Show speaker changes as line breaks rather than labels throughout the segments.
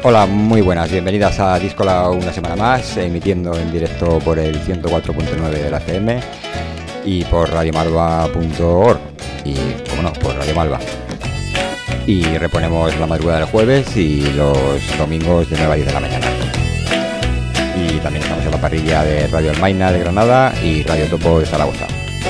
Hola, muy buenas, bienvenidas a Díscola una semana más, emitiendo en directo por el 104.9 de la FM y por radiomalva.org y, como no, por Radio Malva. Y reponemos la madrugada del jueves y los domingos de 9 a 10 de la mañana. Y también estamos en la parrilla de Radio Almaina de Granada y Radio Topo de Zaragoza.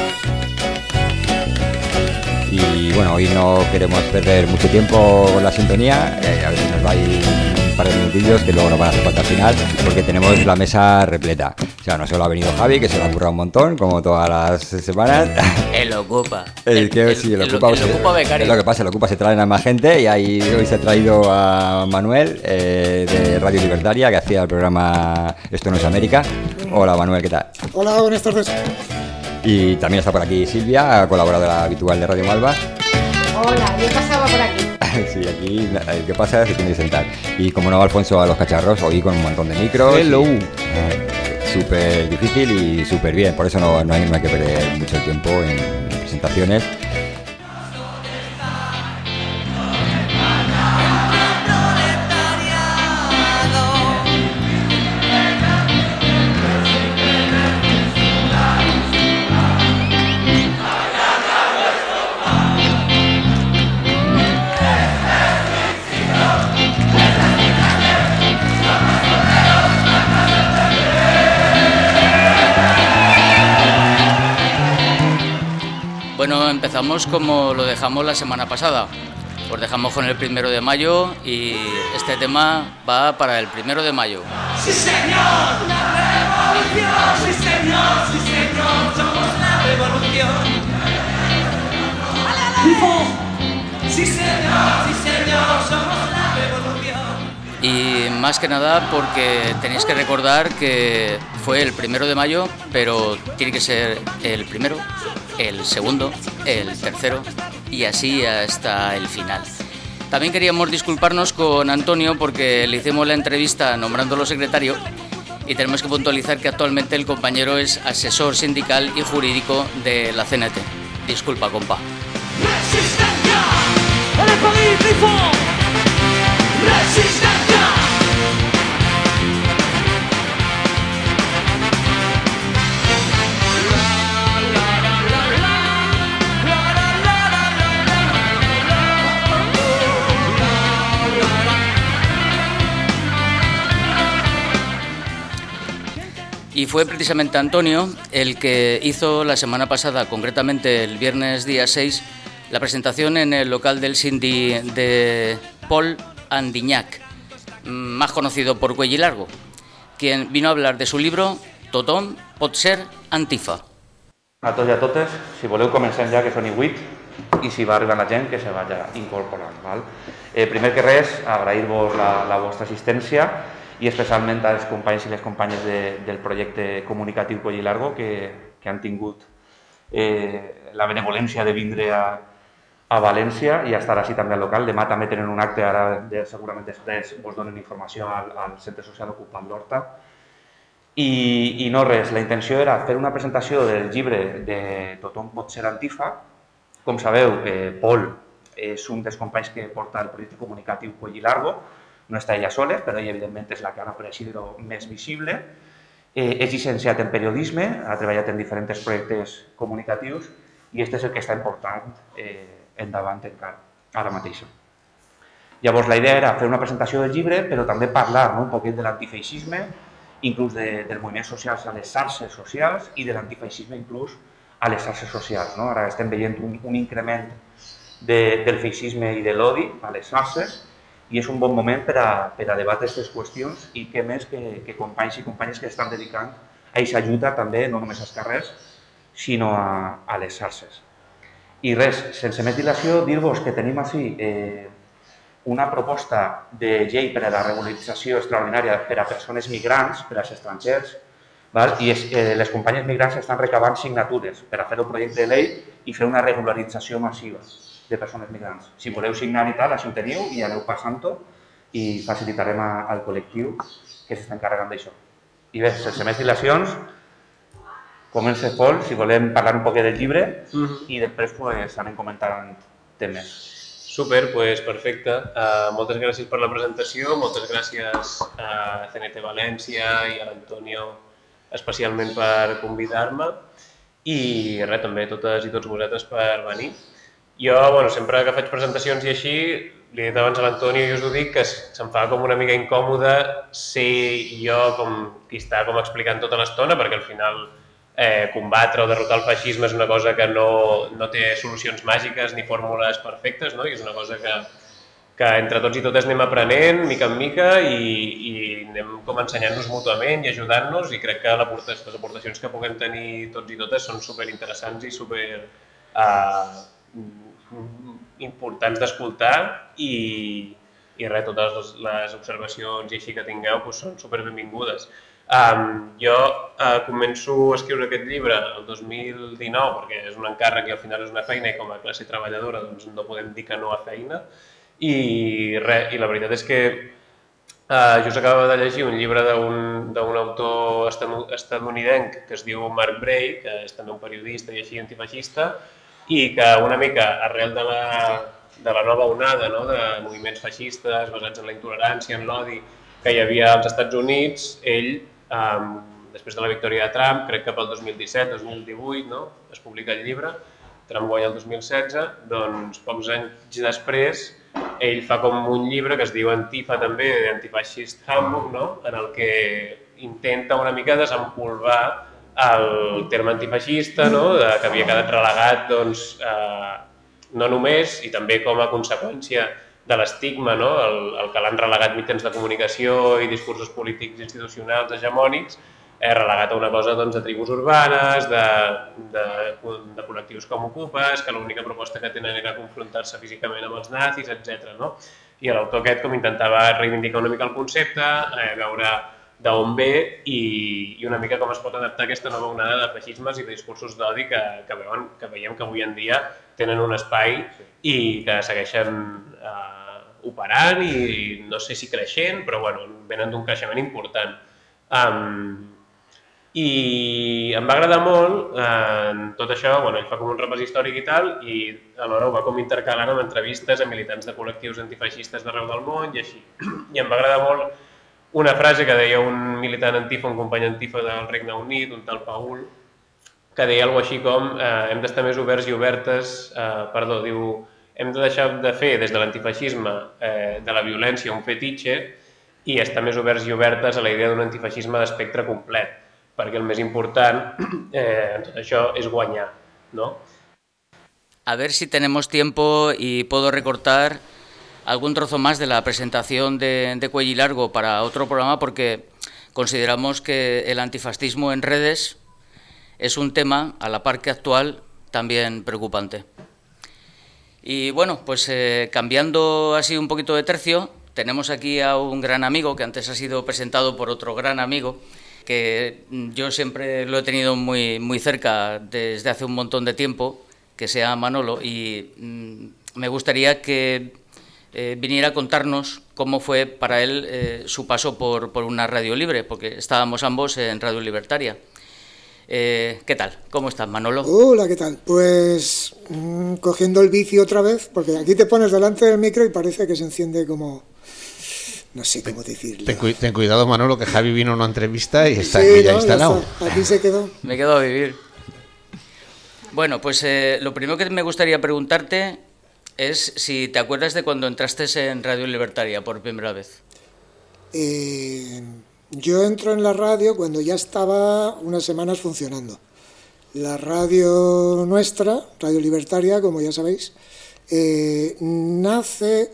Y bueno, hoy no queremos perder mucho tiempo con la sintonía, a ver si nos va a ir un par de minutillos que luego nos van a hacer falta al final, porque tenemos la mesa repleta. O sea, no solo ha venido Javi, que se lo ha currado un montón, como todas las semanas.
El ocupa.
El ocupa becario. Es lo que pasa, el ocupa se traen a más gente y ahí hoy se ha traído a Manuel de Radio Libertaria, que hacía el programa Esto no es América. Hola Manuel, ¿qué tal?
Hola, buenas tardes.
Y también está por aquí Silvia, colaboradora habitual de Radio Malva.
Hola, yo pasaba por aquí.
Sí, aquí el que pasa es que tiene que sentar. Y como no va Alfonso a los cacharros, hoy con un montón de micros.
Hello.
Súper difícil y súper bien, por eso no hay que perder mucho tiempo en presentaciones.
Bueno, empezamos como lo dejamos la semana pasada. Os dejamos con el 1 de mayo y este tema va para el 1 de mayo.
¡Sí, señor! ¡La revolución! ¡Sí, señor! ¡Sí, señor! ¡Somos la revolución! ¡Sí, señor! ¡Sí, señor! ¡Somos la revolución!
Y más que nada porque tenéis que recordar que fue el 1 de mayo, pero tiene que ser el primero, el segundo, el tercero y así hasta el final. También queríamos disculparnos con Antonio porque le hicimos la entrevista nombrándolo secretario y tenemos que puntualizar que actualmente el compañero es asesor sindical y jurídico de la CNT. Disculpa, compa.
¡Resistencia! ¡En el país, grifo! ¡Resistencia!
Y fue precisamente Antonio el que hizo la semana pasada, concretamente el viernes día 6, la presentación en el local del Sindi de Pol Andignac, más conocido por Cuellilargo, quien vino a hablar de su libro Tothom pot ser antifa.
A tots i a totes, si voleu comencem ja, que són 8, i si va arribant la gent que se vaya incorporant. Val? Primer que res, agrair-vos la vostra assistència i especialment als companys i les companyes del projecte comunicatiu Cuellilargo que han tingut la benevolència de vindre a València i a estar així també al local. Demà també tenen un acte, ara segurament després vos donen informació al Centre Social Ocupat l'Horta. I no res, la intenció era fer una presentació del llibre de Tothom pot ser antifa. Com sabeu, Pol és un dels companys que porta el projecte comunicatiu Cuellilargo. No està ella sola, però ella evidentment és la que ara per així dir-ho més visible. És llicenciat en periodisme, ha treballat en diferents projectes comunicatius i aquest és el que està important endavant encara, ara mateix. Llavors la idea era fer una presentació del llibre, però també parlar un poquet de l'antifeixisme, inclús dels moviments socials a les xarxes socials i de l'antifeixisme inclús a les xarxes socials. Ara estem veient un increment del feixisme i de l'odi a les xarxes i és un bon moment per a debatre aquestes qüestions i què més que companys i companyes que estan dedicant a aquesta lluita també, no només als carrers, sinó a les xarxes. I res, sense més dilació, dir-vos que tenim així una proposta de llei per a la regularització extraordinària per a persones migrants, per als estrangers, i les companyes migrants estan recabant signatures per a fer un projecte de llei i fer una regularització massiva de persones migrants. Si voleu signar i tal, així ho teniu i aneu passant-ho i facilitarem al col·lectiu que s'està encarregant d'això. I bé, sense més dilacions, comença Pol, si volem parlar un poquet del llibre i després anem comentant temes.
Super, pues perfecte. Moltes gràcies per la presentació, moltes gràcies a CNT València i a l'Antonio especialment per convidar-me i res, també a totes i tots vosaltres per venir. Jo, sempre que faig presentacions i així, li he dit abans a l'Antonio i us ho dic, que se'm fa com una mica incòmode ser jo com qui està com explicant tota l'estona, perquè al final combatre o derrotar el feixisme és una cosa que no té solucions màgiques ni fórmules perfectes, no? I és una cosa que entre tots i totes anem aprenent mica en mica i anem com ensenyant-nos mútuament i ajudant-nos i crec que les aportacions que puguem tenir tots i totes són superinteressants i super importants d'escoltar i res, totes les observacions i així que tingueu són super benvingudes. Jo començo a escriure aquest llibre el 2019 perquè és un encàrrec i al final és una feina i com a classe treballadora doncs no podem dir que no a feina i la veritat és que just acabava de llegir un llibre d'un autor estatunidenc que es diu Mark Bray, que és també un periodista i així antifeixista i que una mica arrel de la nova onada de moviments feixistes basats en la intolerància, en l'odi que hi havia als Estats Units, ell després de la victòria de Trump, crec que pel 2017-2018 es publica el llibre, Trump guanya el 2016, doncs pocs anys després ell fa com un llibre que es diu Antifa també, Antifascist Handbook, en el que intenta una mica desempolvar el terme antifeixista, que havia quedat relegat no només i també com a conseqüència de l'estigma, el que l'han relegat mitjans de comunicació i discursos polítics institucionals hegemònics, relegat a una cosa de tribus urbanes, de col·lectius com Ocupes, que l'única proposta que tenen era confrontar-se físicament amb els nazis, etc. I l'autor aquest com intentava reivindicar una mica el concepte, veure d'on ve i una mica com es pot adaptar aquesta nova onada de feixismes i de discursos d'odi que veiem que avui en dia tenen un espai i que segueixen operant i no sé si creixent, però venen d'un creixement important. I em va agradar molt tot això, ell fa com un repàs històric i tal, i alhora ho va com intercalant amb entrevistes a militants de col·lectius antifeixistes d'arreu del món i així. I em va agradar molt una frase que deia un militant antifa, un company antifa del Regne Unit, un tal Paul, que deia alguna cosa així com hem d'estar més oberts i obertes, diu, hem de deixar de fer des de l'antifeixisme de la violència un fetitxe i estar més oberts i obertes a la idea d'un antifeixisme d'espectre complet, perquè el més important en tot això és guanyar, ¿no?
A ver si tenemos tiempo y puedo recortar algún trozo más de la presentación de Cuello y Largo para otro programa porque consideramos que el antifascismo en redes es un tema, a la par que actual, también preocupante. Y bueno, pues cambiando así un poquito de tercio, tenemos aquí a un gran amigo que antes ha sido presentado por otro gran amigo que yo siempre lo he tenido muy, muy cerca desde hace un montón de tiempo, que se llama Manolo, y me gustaría que viniera a contarnos cómo fue para él su paso por una radio libre, porque estábamos ambos en Radio Libertaria. ¿Qué tal? ¿Cómo estás, Manolo?
Hola, ¿qué tal? Pues cogiendo el vicio otra vez, porque aquí te pones delante del micro y parece que se enciende como... No sé cómo decirlo.
Ten cuidado, Manolo, que Javi vino a una entrevista y está
sí,
aquí ya instalado.
Ya aquí se quedó.
Me quedo a vivir. Bueno, pues lo primero que me gustaría preguntarte es si te acuerdas de cuando entraste en Radio Libertaria por primera vez.
Yo entro en la radio cuando ya estaba unas semanas funcionando. La radio nuestra, Radio Libertaria, como ya sabéis, nace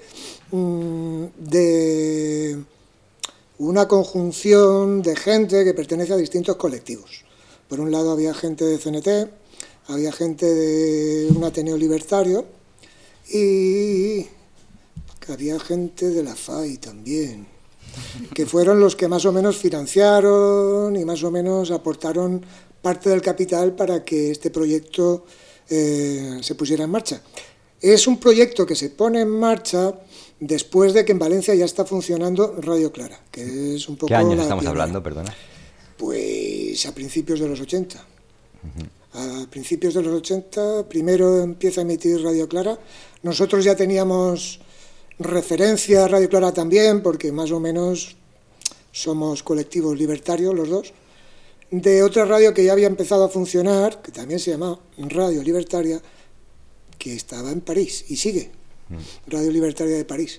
de una conjunción de gente que pertenece a distintos colectivos. Por un lado había gente de CNT, había gente de un Ateneo Libertario y había gente de la FAI también, que fueron los que más o menos financiaron y más o menos aportaron parte del capital para que este proyecto se pusiera en marcha. Es un proyecto que se pone en marcha después de que en Valencia ya está funcionando Radio Clara, que es un poco...
¿Qué años estamos hablando, perdona?
Pues a principios de los 80. A principios de los 80, primero empieza a emitir Radio Clara. Nosotros ya teníamos referencia a Radio Clara también, porque más o menos somos colectivos libertarios los dos, de otra radio que ya había empezado a funcionar, que también se llamaba Radio Libertaria, que estaba en París y sigue, Radio Libertaria de París.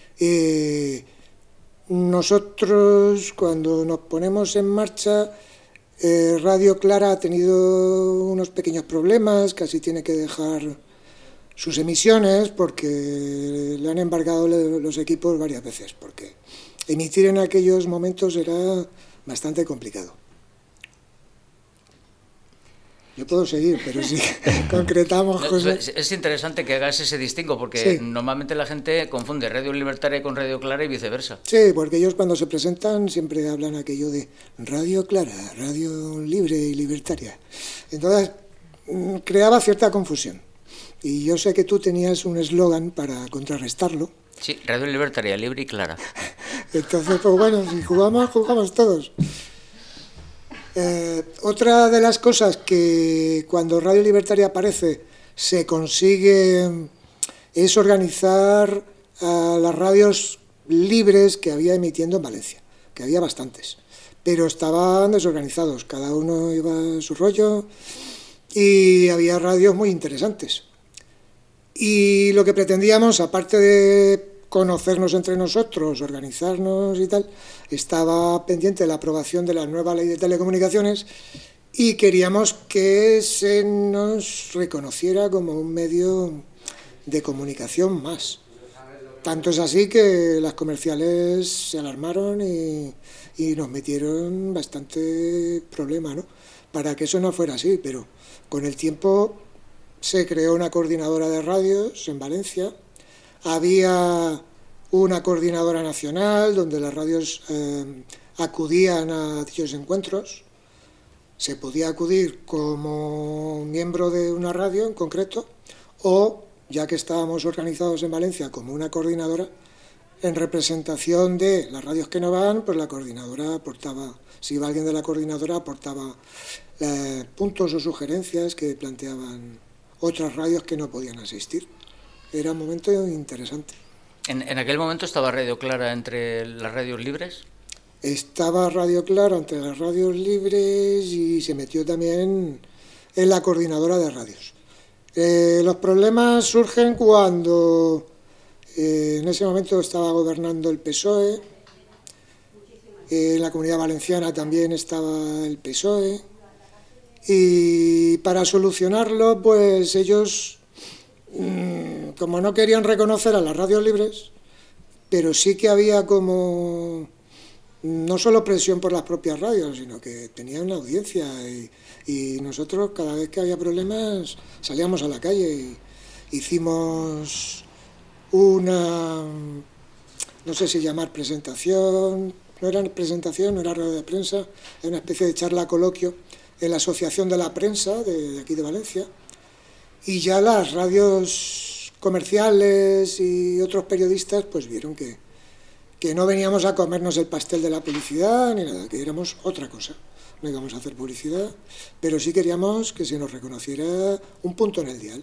Nosotros, cuando nos ponemos en marcha, Radio Clara ha tenido unos pequeños problemas, casi tiene que dejar sus emisiones porque le han embargado los equipos varias veces, porque emitir en aquellos momentos era bastante complicado. Yo puedo seguir, pero si concretamos cosas...
Es interesante que hagas ese distingo, porque normalmente la gente confunde Radio Libertaria con Radio Clara y viceversa.
Sí, porque ellos cuando se presentan siempre hablan aquello de Radio Clara, Radio Libre y Libertaria. Entonces creaba cierta confusión. Y yo sé que tú tenías un eslogan para contrarrestarlo.
Sí, Radio Libertaria, libre y clara.
Entonces, pues bueno, si jugamos todos. Otra de las cosas que cuando Radio Libertaria aparece se consigue es organizar a las radios libres que había emitiendo en Valencia, que había bastantes, pero estaban desorganizados, cada uno iba a su rollo y había radios muy interesantes. Y lo que pretendíamos, aparte de conocernos entre nosotros, organizarnos y tal, estaba pendiente la aprobación de la nueva ley de telecomunicaciones y queríamos que se nos reconociera como un medio de comunicación más. Tanto es así que las comerciales se alarmaron y nos metieron bastante problema, ¿no?, para que eso no fuera así, pero con el tiempo se creó una coordinadora de radios en Valencia. Había una coordinadora nacional donde las radios acudían a dichos encuentros. Se podía acudir como miembro de una radio en concreto o, ya que estábamos organizados en Valencia como una coordinadora, en representación de las radios que no van, pues la coordinadora aportaba, si iba alguien de la coordinadora, aportaba puntos o sugerencias que planteaban otras radios que no podían asistir. Era un momento interesante.
¿En aquel momento estaba Radio Clara entre las radios libres?
Estaba Radio Clara entre las radios libres y se metió también en la coordinadora de radios. Los problemas surgen cuando en ese momento estaba gobernando el PSOE, en la Comunidad Valenciana también estaba el PSOE, y para solucionarlo, pues ellos, como no querían reconocer a las radios libres, pero sí que había como no solo presión por las propias radios, sino que tenían una audiencia y nosotros cada vez que había problemas salíamos a la calle y hicimos una, no sé si llamar presentación, no era presentación, no era rueda de prensa, era una especie de charla coloquio en la Asociación de la Prensa de aquí de Valencia, y ya las radios comerciales y otros periodistas pues vieron que no veníamos a comernos el pastel de la publicidad ni nada, que éramos otra cosa. No íbamos a hacer publicidad, pero sí queríamos que se nos reconociera un punto en el dial.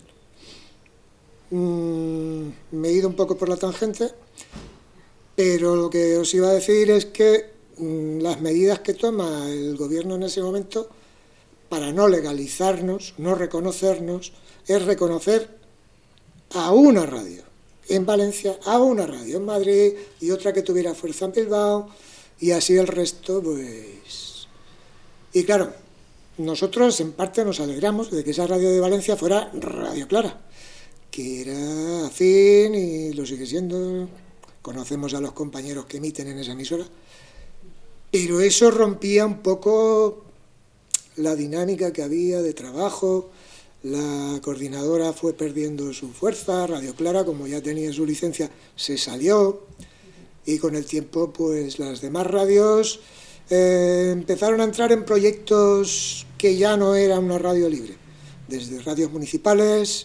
Me he ido un poco por la tangente, pero lo que os iba a decir es que las medidas que toma el gobierno en ese momento para no legalizarnos, no reconocernos, es reconocer a una radio en Valencia, a una radio en Madrid y otra que tuviera fuerza en Bilbao, y así el resto, pues... Y claro, nosotros en parte nos alegramos de que esa radio de Valencia fuera Radio Clara, que era afín y lo sigue siendo, conocemos a los compañeros que emiten en esa emisora, pero eso rompía un poco la dinámica que había de trabajo. La coordinadora fue perdiendo su fuerza, Radio Clara, como ya tenía su licencia, se salió, y con el tiempo pues las demás radios empezaron a entrar en proyectos que ya no era una radio libre, desde radios municipales,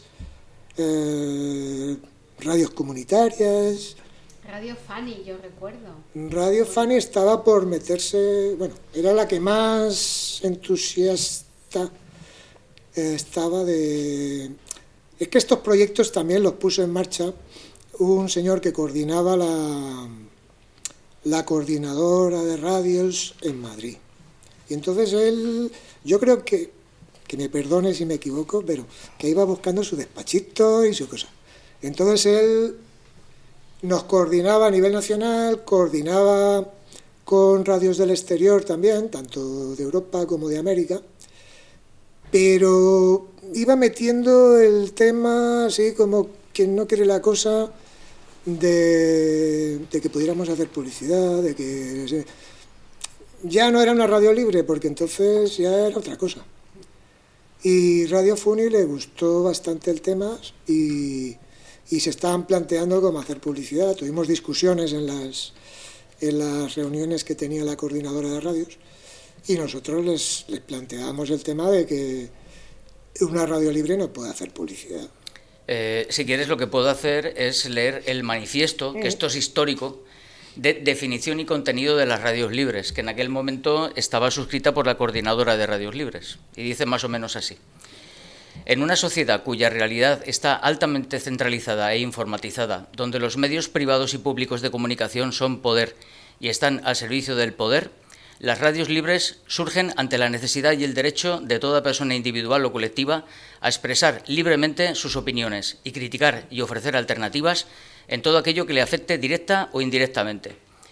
radios comunitarias.
Radio Fanny, yo recuerdo.
Radio Fanny estaba por meterse, bueno, era la que más entusiasta estaba de... Es que estos proyectos también los puso en marcha un señor que coordinaba la coordinadora de radios en Madrid. Y entonces él, yo creo que me perdone si me equivoco, pero que iba buscando su despachito y su cosa. Entonces él nos coordinaba a nivel nacional, coordinaba con radios del exterior también, tanto de Europa como de América, pero iba metiendo el tema así como quien no quiere la cosa de que pudiéramos hacer publicidad, de que ya no era una radio libre, porque entonces ya era otra cosa. Y Radio Funi le gustó bastante el tema y se estaban planteando cómo hacer publicidad. Tuvimos discusiones en las reuniones que tenía la coordinadora de radios y nosotros les planteábamos el tema de que una radio libre no puede hacer publicidad.
Si quieres, lo que puedo hacer es leer el manifiesto, que esto es histórico, de definición y contenido de las radios libres, que en aquel momento estaba suscrita por la coordinadora de radios libres, y dice más o menos así. En una sociedad cuya realidad está altamente centralizada e informatizada, donde los medios privados y públicos de comunicación son poder y están al servicio del poder, las radios libres surgen ante la necesidad y el derecho de toda persona individual o colectiva a expresar libremente sus opiniones y criticar y ofrecer alternativas en todo aquello que le afecte directa o indirectamente.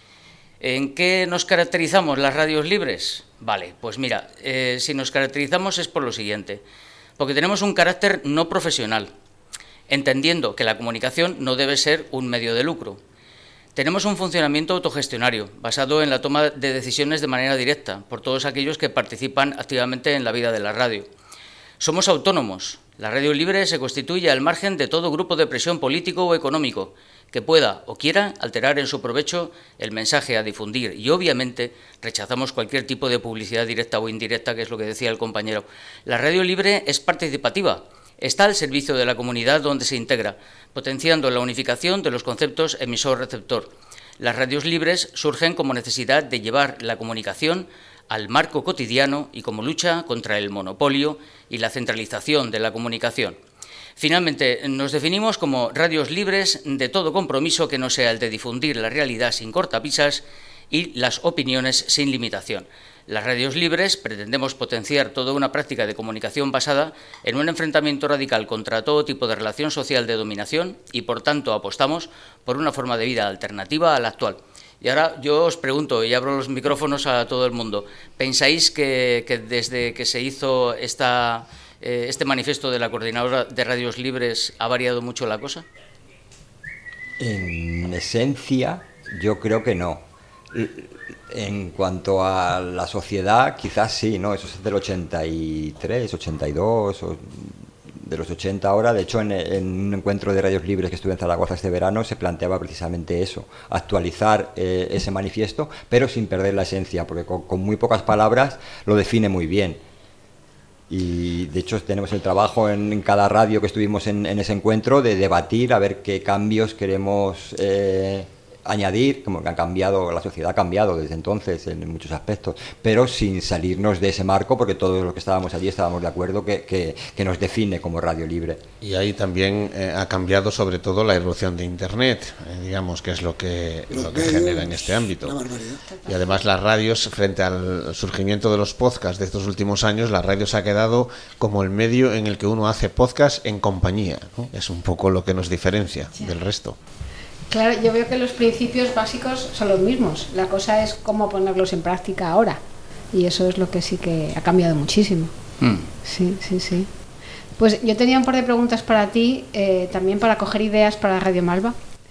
¿En qué nos caracterizamos las radios libres? Vale, pues mira, si nos caracterizamos es por lo siguiente, porque tenemos un carácter no profesional, entendiendo que la comunicación no debe ser un medio de lucro. Tenemos un funcionamiento autogestionario, basado en la toma de decisiones de manera directa, por todos aquellos que participan activamente en la vida de la radio. Somos autónomos. La radio libre se constituye al margen de todo grupo de presión político o económico que pueda o quiera alterar en su provecho el mensaje a difundir y, obviamente, rechazamos cualquier tipo de publicidad directa o indirecta, que es lo que decía el compañero. La radio libre es participativa. Está al servicio de la comunidad donde se integra, potenciando la unificación de los conceptos emisor-receptor. Las radios libres surgen como necesidad de llevar la comunicación al marco cotidiano y como lucha contra el monopolio y la centralización de la comunicación. Finalmente, nos definimos como radios libres de todo compromiso que no sea el de difundir la realidad sin cortapisas y las opiniones sin limitación. Las radios libres pretendemos potenciar toda una práctica de comunicación basada en un enfrentamiento radical contra todo tipo de relación social de dominación y, por tanto, apostamos por una forma de vida alternativa a la actual. Y ahora yo os pregunto, y abro los micrófonos a todo el mundo, ¿pensáis que desde que se hizo este manifiesto de la Coordinadora de Radios Libres ha variado mucho la cosa?
En esencia, yo creo que no. En cuanto a la sociedad, quizás sí, ¿no? Eso es del 83, 82, o de los 80 ahora. De hecho, en un encuentro de radios libres que estuve en Zaragoza este verano, se planteaba precisamente eso, actualizar ese manifiesto, pero sin perder la esencia, porque con muy pocas palabras lo define muy bien. Y de hecho tenemos el trabajo en cada radio que estuvimos en ese encuentro de debatir a ver qué cambios queremos añadir, como que la sociedad ha cambiado desde entonces en muchos aspectos, pero sin salirnos de ese marco, porque todos los que estábamos allí estábamos de acuerdo que nos define como radio libre.
Y ahí también ha cambiado sobre todo la irrupción de Internet, digamos, que es lo que genera en este ámbito. Y además las radios, frente al surgimiento de los podcasts de estos últimos años, la radio se ha quedado como el medio en el que uno hace podcast en compañía, ¿no? Es un poco lo que nos diferencia del resto.
Claro, yo veo que los principios básicos son los mismos. La cosa es cómo ponerlos en práctica ahora. Y eso es lo que sí que ha cambiado muchísimo. Sí. Pues yo tenía un par de preguntas para ti, también para coger ideas para Radio Malva.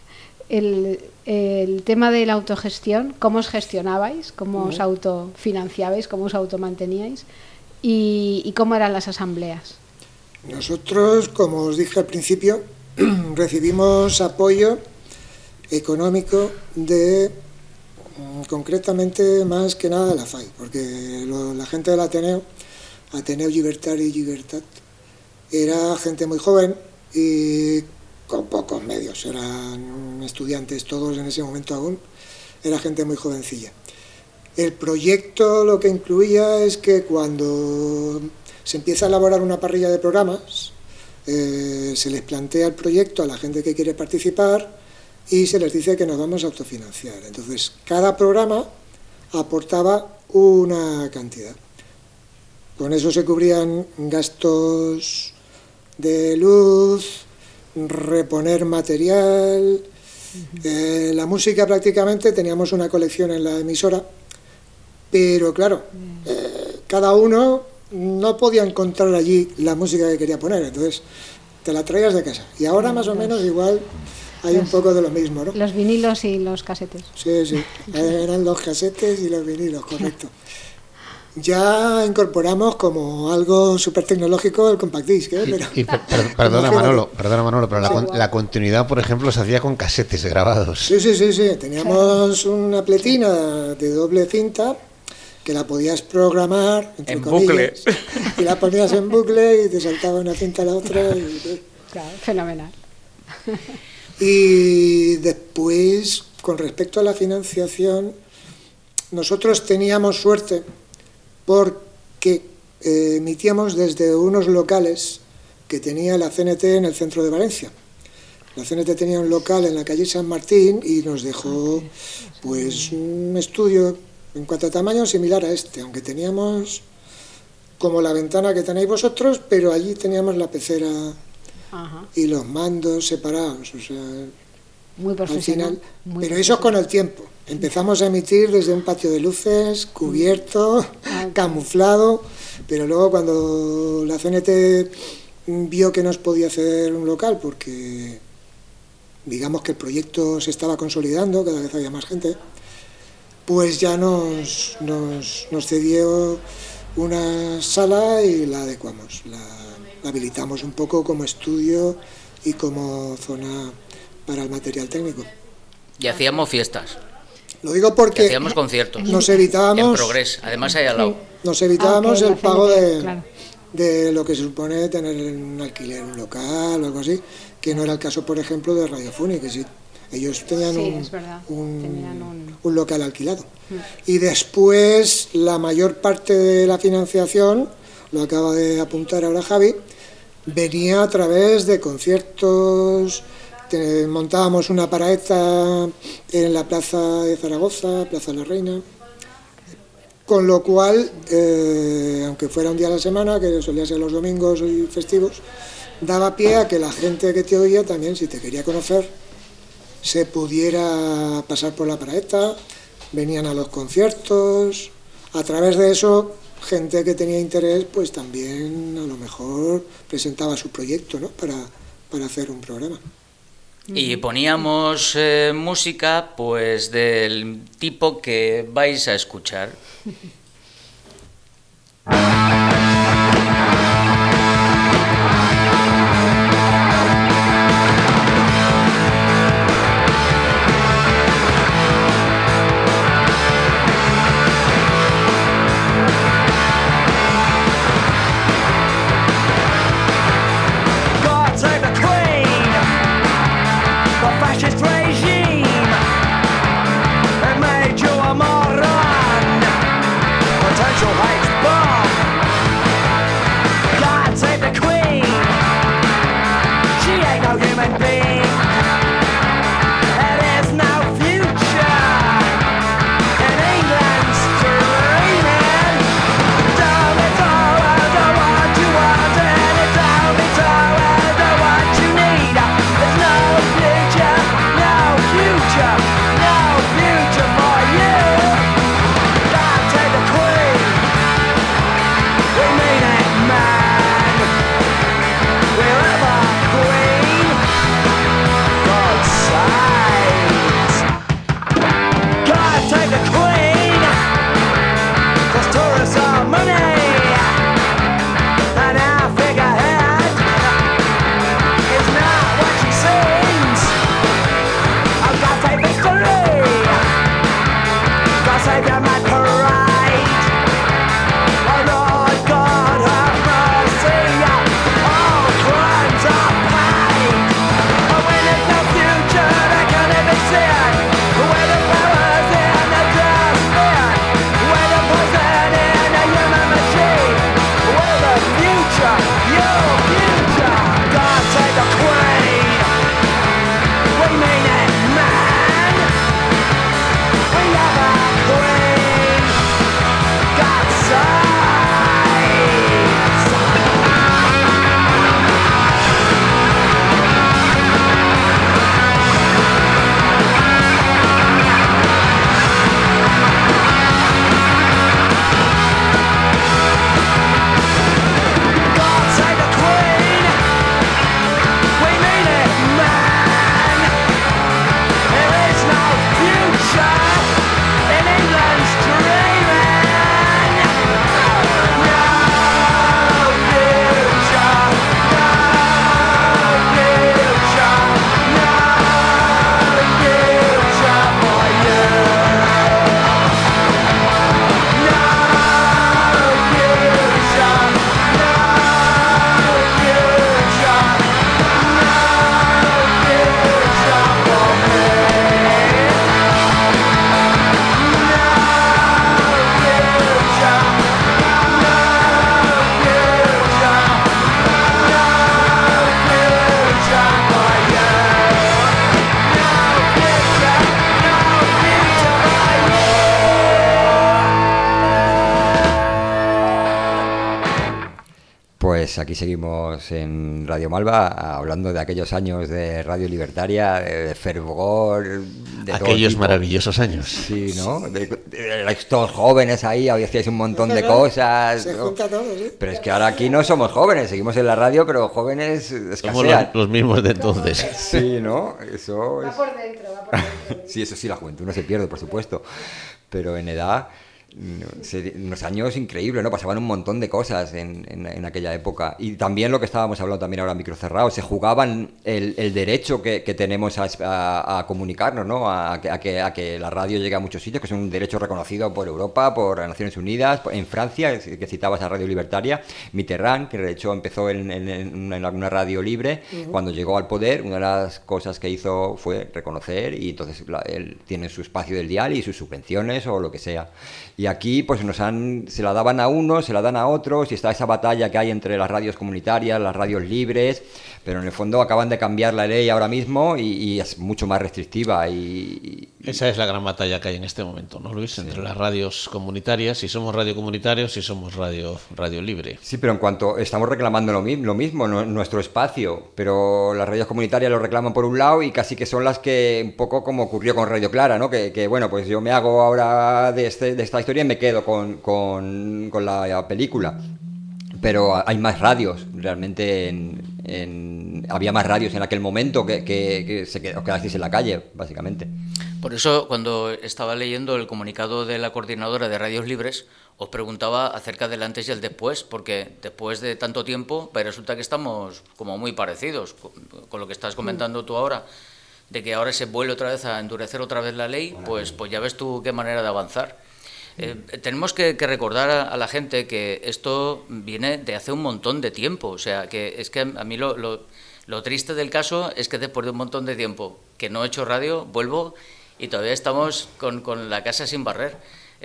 El tema de la autogestión, ¿cómo os gestionabais? ¿Cómo os autofinanciabais? ¿Cómo os automanteníais? ¿Y cómo eran las asambleas?
Nosotros, como os dije al principio, recibimos apoyo económico de, concretamente, más que nada de la FAI, porque la gente del Ateneo Llibertat y Llibertat, era gente muy joven y con pocos medios, eran estudiantes todos en ese momento aún, era gente muy jovencilla. El proyecto lo que incluía es que cuando se empieza a elaborar una parrilla de programas, se les plantea el proyecto a la gente que quiere participar y se les dice que nos vamos a autofinanciar. Entonces, cada programa aportaba una cantidad. Con eso se cubrían gastos de luz, reponer material. La música prácticamente teníamos una colección en la emisora, pero claro, cada uno no podía encontrar allí la música que quería poner, entonces te la traías de casa. Y ahora más o menos igual hay un poco de lo mismo, ¿no?
Los vinilos y los casetes.
Sí, eran los casetes y los vinilos, correcto. Ya incorporamos como algo súper tecnológico el compact disc, ¿eh?
Perdona Manolo, pero la continuidad, por ejemplo, se hacía con casetes grabados.
Sí. Teníamos una pletina de doble cinta que la podías programar
en bucle
y la ponías en bucle y te saltaba una cinta a la otra.
Claro, fenomenal.
Y después, con respecto a la financiación, nosotros teníamos suerte porque emitíamos desde unos locales que tenía la CNT en el centro de Valencia. La CNT tenía un local en la calle San Martín y nos dejó pues un estudio en cuanto a tamaño similar a este, aunque teníamos como la ventana que tenéis vosotros, pero allí teníamos la pecera y los mandos separados, o sea,
muy profesional.
Al final, pero eso es con el tiempo. Empezamos a emitir desde un patio de luces, cubierto, camuflado, pero luego cuando la CNT vio que nos podía hacer un local, porque digamos que el proyecto se estaba consolidando, cada vez había más gente, pues ya nos cedió una sala y la adecuamos, la habilitamos un poco como estudio y como zona para el material técnico.
Y hacíamos fiestas.
Lo digo porque
hacíamos conciertos.
Nos evitábamos.
En Progrés, además ahí al lado.
Nos evitábamos el pago de lo que se supone tener un alquiler, un local o algo así, que no era el caso, por ejemplo, de Radiofónica, que sí. Ellos tenían un local alquilado. Y después la mayor parte de la financiación, lo acaba de apuntar ahora Javi, venía a través de conciertos. Montábamos una paraeta en la plaza de Zaragoza, Plaza de la Reina, con lo cual, aunque fuera un día a la semana, que solía ser los domingos y festivos, daba pie a que la gente que te oía también, si te quería conocer, se pudiera pasar por la paraeta, venían a los conciertos. A través de eso, gente que tenía interés, pues también a lo mejor presentaba su proyecto, ¿no? para hacer un programa.
Y poníamos música pues del tipo que vais a escuchar.
Pues aquí seguimos en Radio Malva hablando de aquellos años de Radio Libertaria, de fervor, de
aquellos maravillosos años.
Sí, ¿no? Estos jóvenes ahí, hacíais un montón de cosas.
Se junta todo, ¿sí?
Pero es que ahora aquí no somos jóvenes, seguimos en la radio, pero jóvenes escasean.
Somos los mismos de entonces.
Sí, ¿no? Eso es...
Va por dentro.
Sí, eso sí, la juventud no se pierde, por supuesto. Pero en edad... unos años increíbles, ¿no? Pasaban un montón de cosas en aquella época. Y también lo que estábamos hablando también ahora a micro cerrado, se jugaban el derecho que tenemos a comunicarnos, ¿no? A que la radio llegue a muchos sitios, que es un derecho reconocido por Europa, por las Naciones Unidas, en Francia, que citabas a Radio Libertaria, Mitterrand, que de hecho empezó en una radio libre, cuando llegó al poder, una de las cosas que hizo fue reconocer, y entonces él tiene su espacio del dial y sus subvenciones o lo que sea. Y aquí pues se la daban a unos, se la dan a otros, y está esa batalla que hay entre las radios comunitarias, las radios libres, pero en el fondo acaban de cambiar la ley ahora mismo y es mucho más restrictiva.
Esa es la gran batalla que hay en este momento, ¿no, Luis? Entre las radios comunitarias, si somos radio comunitarios, si somos radio libre.
Sí, pero en cuanto estamos reclamando lo mismo, nuestro espacio, pero las radios comunitarias lo reclaman por un lado y casi que son las que, un poco como ocurrió con Radio Clara, ¿no? Que bueno, pues yo me hago ahora de esta historia y me quedo con la película. Pero hay más radios, realmente había más radios en aquel momento que se quedasteis en la calle, básicamente.
Por eso, cuando estaba leyendo el comunicado de la Coordinadora de Radios Libres, os preguntaba acerca del antes y el después, porque después de tanto tiempo, pues resulta que estamos como muy parecidos con lo que estás comentando tú ahora, de que ahora se vuelve otra vez a endurecer otra vez la ley, pues ya ves tú qué manera de avanzar. Tenemos que recordar a la gente que esto viene de hace un montón de tiempo, o sea, que es que a mí lo triste del caso es que después de un montón de tiempo que no he hecho radio, vuelvo y todavía estamos con la casa sin barrer.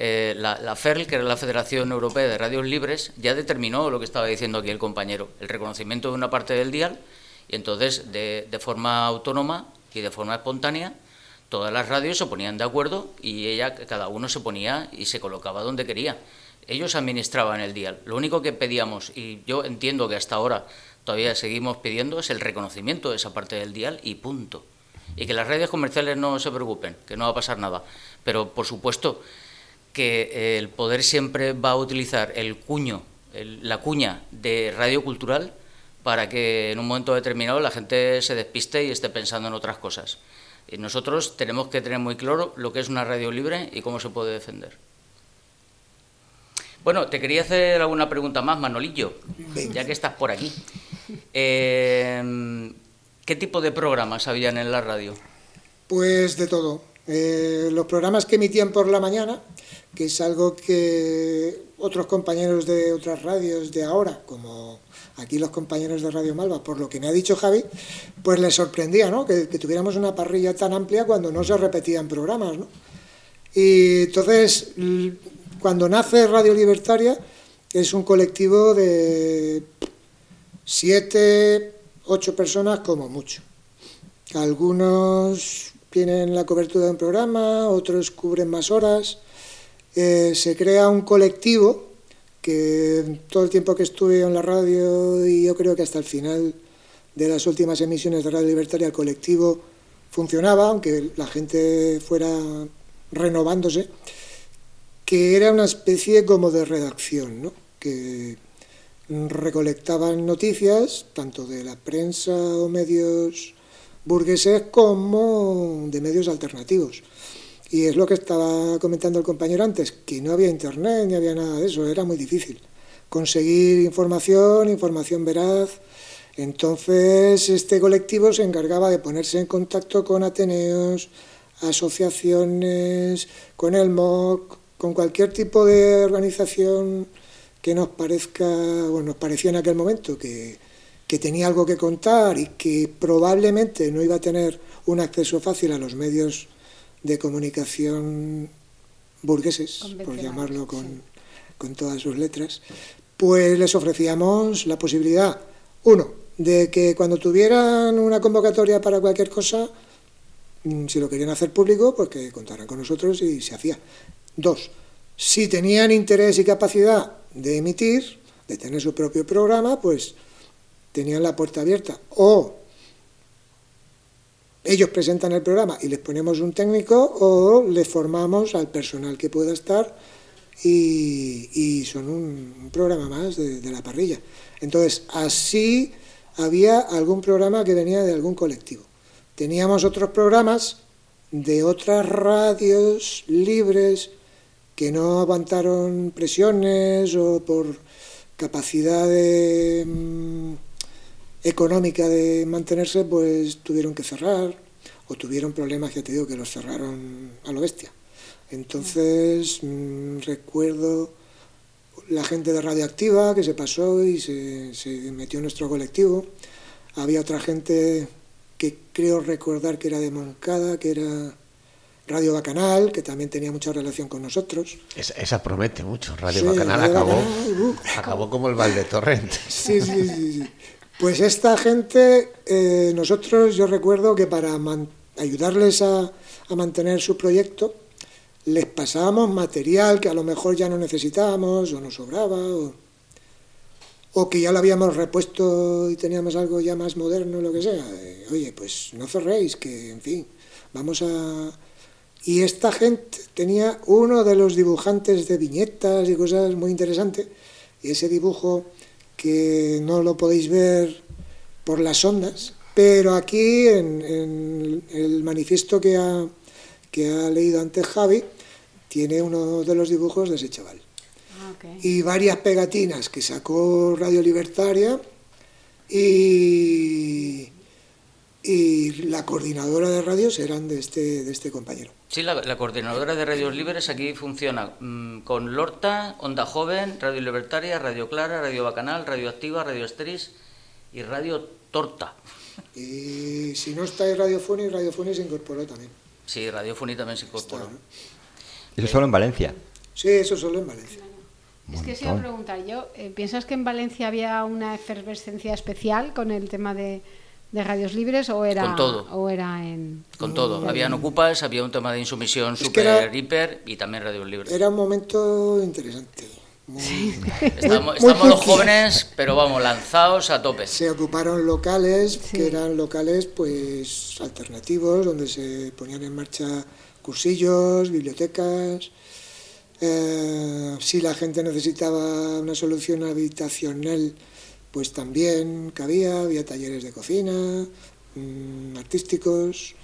La FERL, que era la Federación Europea de Radios Libres, ya determinó lo que estaba diciendo aquí el compañero, el reconocimiento de una parte del dial, y entonces de forma autónoma y de forma espontánea todas las radios se ponían de acuerdo y cada uno se ponía y se colocaba donde quería. Ellos administraban el dial. Lo único que pedíamos, y yo entiendo que hasta ahora todavía seguimos pidiendo, es el reconocimiento de esa parte del dial y punto. Y que las radios comerciales no se preocupen, que no va a pasar nada. Pero, por supuesto, que el poder siempre va a utilizar la cuña de radio cultural para que en un momento determinado la gente se despiste y esté pensando en otras cosas. Y nosotros tenemos que tener muy claro lo que es una radio libre y cómo se puede defender. Bueno, te quería hacer alguna pregunta más, Manolillo, ya que estás por aquí. ¿Qué tipo de programas habían en la radio?
Pues de todo. Los programas que emitían por la mañana, que es algo que otros compañeros de otras radios de ahora, como aquí los compañeros de Radio Malva, por lo que me ha dicho Javi, pues les sorprendía, ¿no? Que tuviéramos una parrilla tan amplia cuando no se repetían programas, ¿no? Y entonces, cuando nace Radio Libertaria, es un colectivo de 7, 8 personas como mucho. Algunos tienen la cobertura de un programa, otros cubren más horas. Se crea un colectivo que todo el tiempo que estuve en la radio, y yo creo que hasta el final de las últimas emisiones de Radio Libertaria, el colectivo funcionaba, aunque la gente fuera renovándose, que era una especie como de redacción, ¿no? Que recolectaban noticias, tanto de la prensa o medios burgueses como de medios alternativos. Y es lo que estaba comentando el compañero antes, que no había internet ni había nada de eso, era muy difícil conseguir información veraz. Entonces este colectivo se encargaba de ponerse en contacto con ateneos, asociaciones, con el MOC, con cualquier tipo de organización que nos parecía en aquel momento que tenía algo que contar y que probablemente no iba a tener un acceso fácil a los medios de comunicación burgueses, por llamarlo con todas sus letras, pues les ofrecíamos la posibilidad, uno, de que cuando tuvieran una convocatoria para cualquier cosa, si lo querían hacer público, pues que contaran con nosotros y se hacía. Dos, si tenían interés y capacidad de emitir, de tener su propio programa, pues tenían la puerta abierta. O ellos presentan el programa y les ponemos un técnico, o les formamos al personal que pueda estar y son un programa más de la parrilla. Entonces, así había algún programa que venía de algún colectivo. Teníamos otros programas de otras radios libres que no aguantaron presiones o por capacidad económica de mantenerse, pues tuvieron que cerrar o tuvieron problemas, ya te digo, que los cerraron a lo bestia. Entonces recuerdo la gente de Radioactiva que se pasó y se metió en nuestro colectivo. Había otra gente que creo recordar que era de Moncada, que era Radio Bacanal, que también tenía mucha relación con nosotros.
Esa promete mucho. Radio
Sí,
Bacanal
Radio
acabó como el Valdetorrent.
Sí. Pues esta gente, nosotros, yo recuerdo que para ayudarles a mantener su proyecto, les pasábamos material que a lo mejor ya no necesitábamos o nos sobraba, o que ya lo habíamos repuesto y teníamos algo ya más moderno, lo que sea. Oye, pues no cerréis, que en fin, vamos a... Y esta gente tenía uno de los dibujantes de viñetas y cosas muy interesantes, y ese dibujo que no lo podéis ver por las ondas, pero aquí en el manifiesto que ha leído antes Javi, tiene uno de los dibujos de ese chaval.
Okay.
Y varias pegatinas que sacó Radio Libertaria y la coordinadora de radios eran de este compañero.
Sí, la coordinadora de radios libres aquí funciona con Lorta, Onda Joven, Radio Libertaria, Radio Clara, Radio Bacanal, Radio Activa, Radio Esteris y Radio Torta.
Y si no estáis Radiofoni se incorporó también.
Sí, Radiofoni también se incorporó.
Está, ¿no?
¿Eso solo en Valencia?
Sí, eso solo en Valencia.
Es que se iba a preguntar yo, ¿piensas que en Valencia había una efervescencia especial con el tema de radios libres o era
con todo? Con todo. Habían ocupas, había un tema de insumisión súper hiper y también radios libres.
Era un momento interesante.
Estamos los jóvenes, pero vamos, lanzados a tope.
Se ocuparon locales, que eran locales pues alternativos, donde se ponían en marcha cursillos, bibliotecas. Si la gente necesitaba una solución habitacional, pues también había talleres de cocina, artísticos,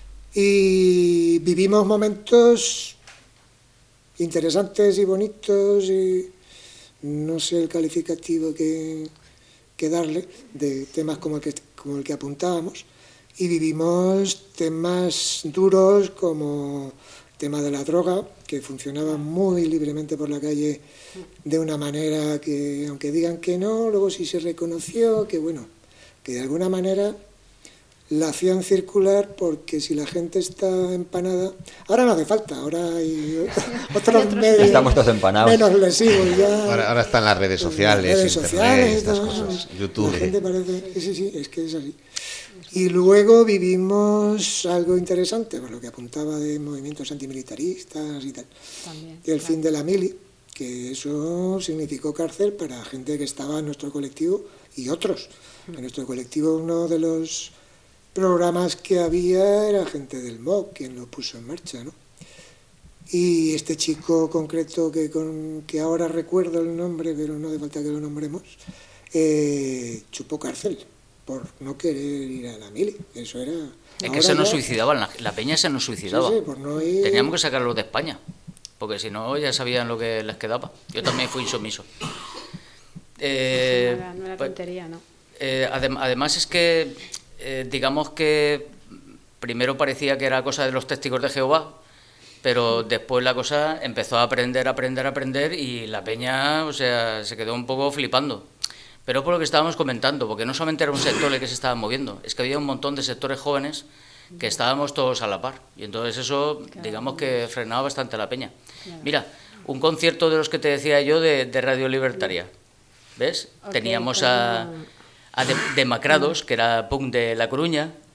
y vivimos momentos interesantes y bonitos, y no sé el calificativo que darle, de temas como el que apuntábamos, y vivimos temas duros como el tema de la droga, que funcionaba muy libremente por la calle de una manera que, aunque digan que no, luego sí se reconoció que de alguna manera la hacían circular, porque si la gente está empanada, ahora no hace falta, ahora hay otros medios.
Estamos todos empanados.
Menos lesivos ya.
Ahora están las redes sociales, internet, estas
todo,
cosas, YouTube.
La gente parece, sí, es que es así. Y luego vivimos algo interesante, por lo que apuntaba de movimientos antimilitaristas y tal.
También,
el fin de la mili, que eso significó cárcel para gente que estaba en nuestro colectivo y otros. En nuestro colectivo uno de los programas que había era gente del MOC quien lo puso en marcha, ¿no? Y este chico concreto que ahora recuerdo el nombre, pero no hace falta que lo nombremos, chupó cárcel por no querer ir a la mili. Eso era...
Es que se nos suicidaban, la peña se nos suicidaba.
Sí, por no ir...
Teníamos que sacarlos de España, porque si no ya sabían lo que les quedaba. Yo también fui insumiso.
No era tontería, ¿no?
Además es que, digamos que primero parecía que era cosa de los testigos de Jehová, pero después la cosa empezó a aprender y la peña, o sea, se quedó un poco flipando. Pero por lo que estábamos comentando, porque no solamente era un sector el que se estaba moviendo, es que había un montón de sectores jóvenes que estábamos todos a la par. Y entonces eso, digamos que frenaba bastante la peña. Claro. Mira, un concierto de los que te decía yo de Radio Libertaria, ¿ves? Okay, teníamos a Demacrados, que era punk de La Coruña,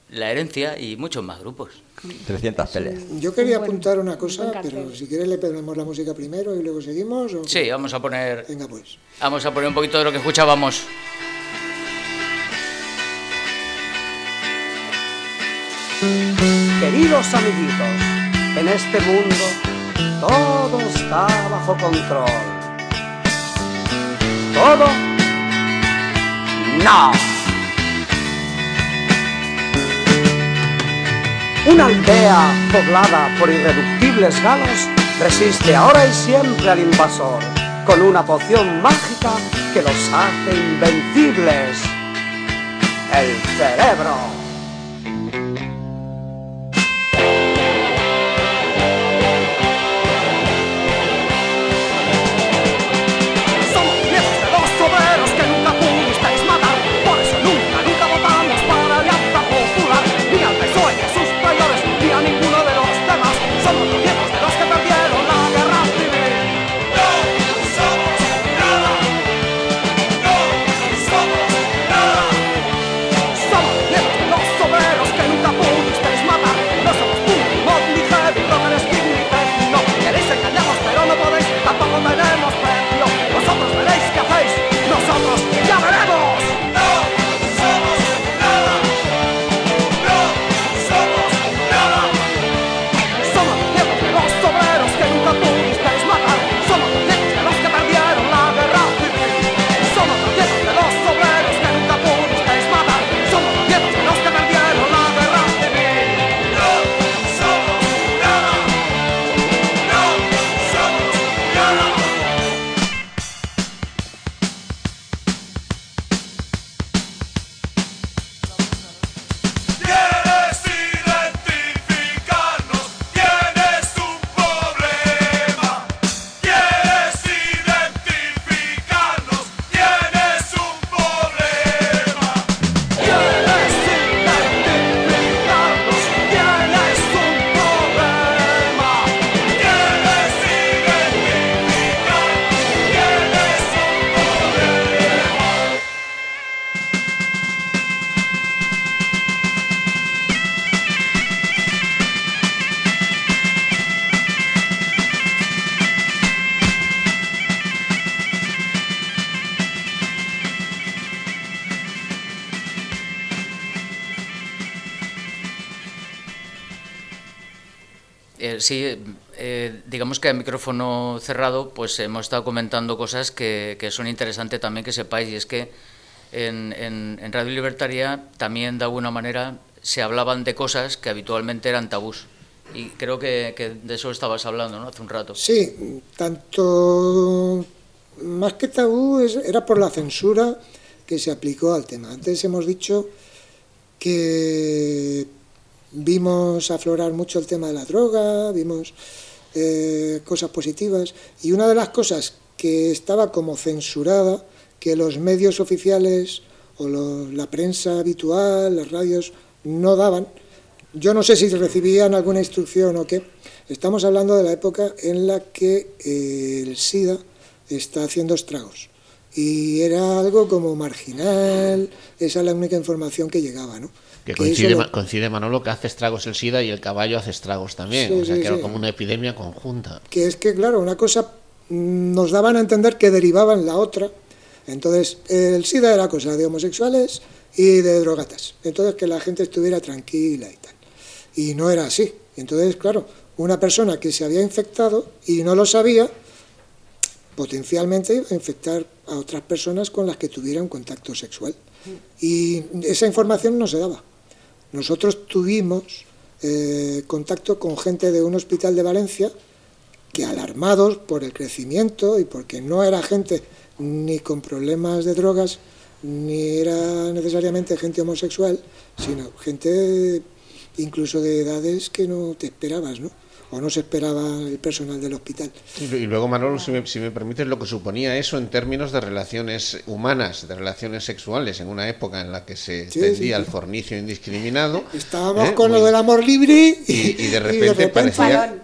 La Herencia y muchos más grupos.
300 peleas.
Yo quería apuntar una cosa, pero si quieres le ponemos la música primero y luego seguimos. ¿O?
Sí, vamos a poner...
Venga, pues.
Vamos a poner un poquito de lo que escuchábamos.
Queridos amiguitos, en este mundo todo está bajo control. ¿Todo? ¡No! Una aldea poblada por irreductibles galos resiste ahora y siempre al invasor con una poción mágica que los hace invencibles. El cerebro.
Sí, digamos que a micrófono cerrado pues hemos estado comentando cosas que son interesantes también que sepáis, y es que en Radio Libertaria también de alguna manera se hablaban de cosas que habitualmente eran tabús, y creo que de eso estabas hablando, ¿no?, hace un rato.
Sí, tanto más que tabú era por la censura que se aplicó al tema. Antes hemos dicho que vimos aflorar mucho el tema de la droga, vimos cosas positivas, y una de las cosas que estaba como censurada, que los medios oficiales o la prensa habitual, las radios, no daban, yo no sé si recibían alguna instrucción o qué, estamos hablando de la época en la que el SIDA está haciendo estragos, y era algo como marginal, esa es la única información que llegaba, ¿no?
Que coincide, Manolo, que hace estragos el SIDA y el caballo hace estragos también, sí, o sea, que era como una epidemia conjunta.
Que es que, claro, una cosa nos daban a entender que derivaban la otra, entonces el SIDA era cosa de homosexuales y de drogatas, entonces que la gente estuviera tranquila y tal, y no era así. Entonces, claro, una persona que se había infectado y no lo sabía, potencialmente iba a infectar a otras personas con las que tuviera un contacto sexual, y esa información no se daba. Nosotros tuvimos contacto con gente de un hospital de Valencia que, alarmados por el crecimiento y porque no era gente ni con problemas de drogas, ni era necesariamente gente homosexual, sino gente incluso de edades que no te esperabas, ¿no? O no se esperaba el personal del hospital.
Y luego, Manolo, si me permites, lo que suponía eso en términos de relaciones humanas, de relaciones sexuales, en una época en la que se extendía el fornicio indiscriminado.
Estábamos con lo del amor libre
y de repente parecía...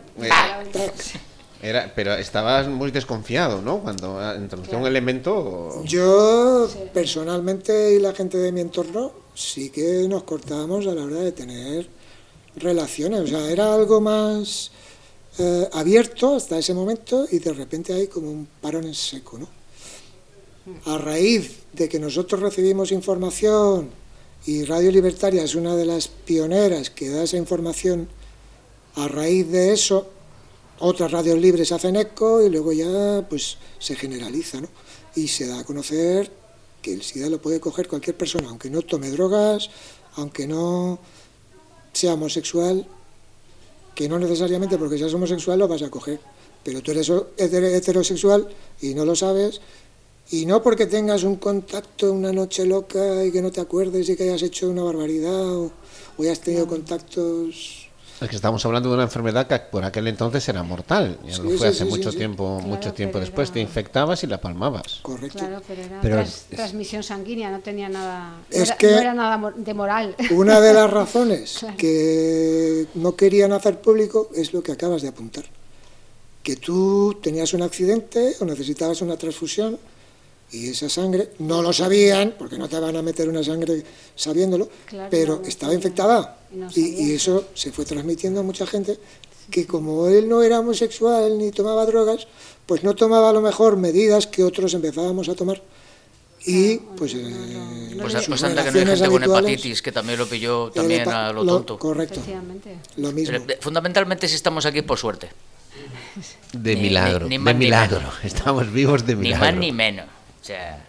pero estabas muy desconfiado, ¿no?, cuando introducía un elemento...
Yo, personalmente, y la gente de mi entorno, sí que nos cortábamos a la hora de tener relaciones, o sea, era algo más abierto hasta ese momento y de repente hay como un parón en seco, ¿no? A raíz de que nosotros recibimos información y Radio Libertaria es una de las pioneras que da esa información, a raíz de eso otras radios libres hacen eco y luego ya pues se generaliza, ¿no? Y se da a conocer que el SIDA lo puede coger cualquier persona, aunque no tome drogas, aunque no sea homosexual, que no necesariamente porque seas homosexual lo vas a coger, pero tú eres heterosexual y no lo sabes, y no porque tengas un contacto una noche loca y que no te acuerdes y que hayas hecho una barbaridad o hayas tenido contactos.
Es que estamos hablando de una enfermedad que por aquel entonces era mortal, ya no fue hace mucho tiempo, claro, mucho tiempo después, te infectabas y la palmabas.
Correcto.
Claro, pero era transmisión sanguínea, no tenía nada, no era nada de moral.
Una de las razones que no querían hacer público es lo que acabas de apuntar, que tú tenías un accidente o necesitabas una transfusión y esa sangre, no lo sabían, porque no te van a meter una sangre sabiéndolo, claro, pero estaba infectada. Y eso se fue transmitiendo a mucha gente que como él no era homosexual ni tomaba drogas, pues no tomaba a lo mejor medidas que otros empezábamos a tomar. Y pues
pues anda que no hay gente con hepatitis que también lo pilló también a lo tonto.
Correcto. Lo mismo.
Fundamentalmente si estamos aquí por suerte.
De milagro, de milagro. Estamos vivos de milagro.
Ni más ni menos. O sea,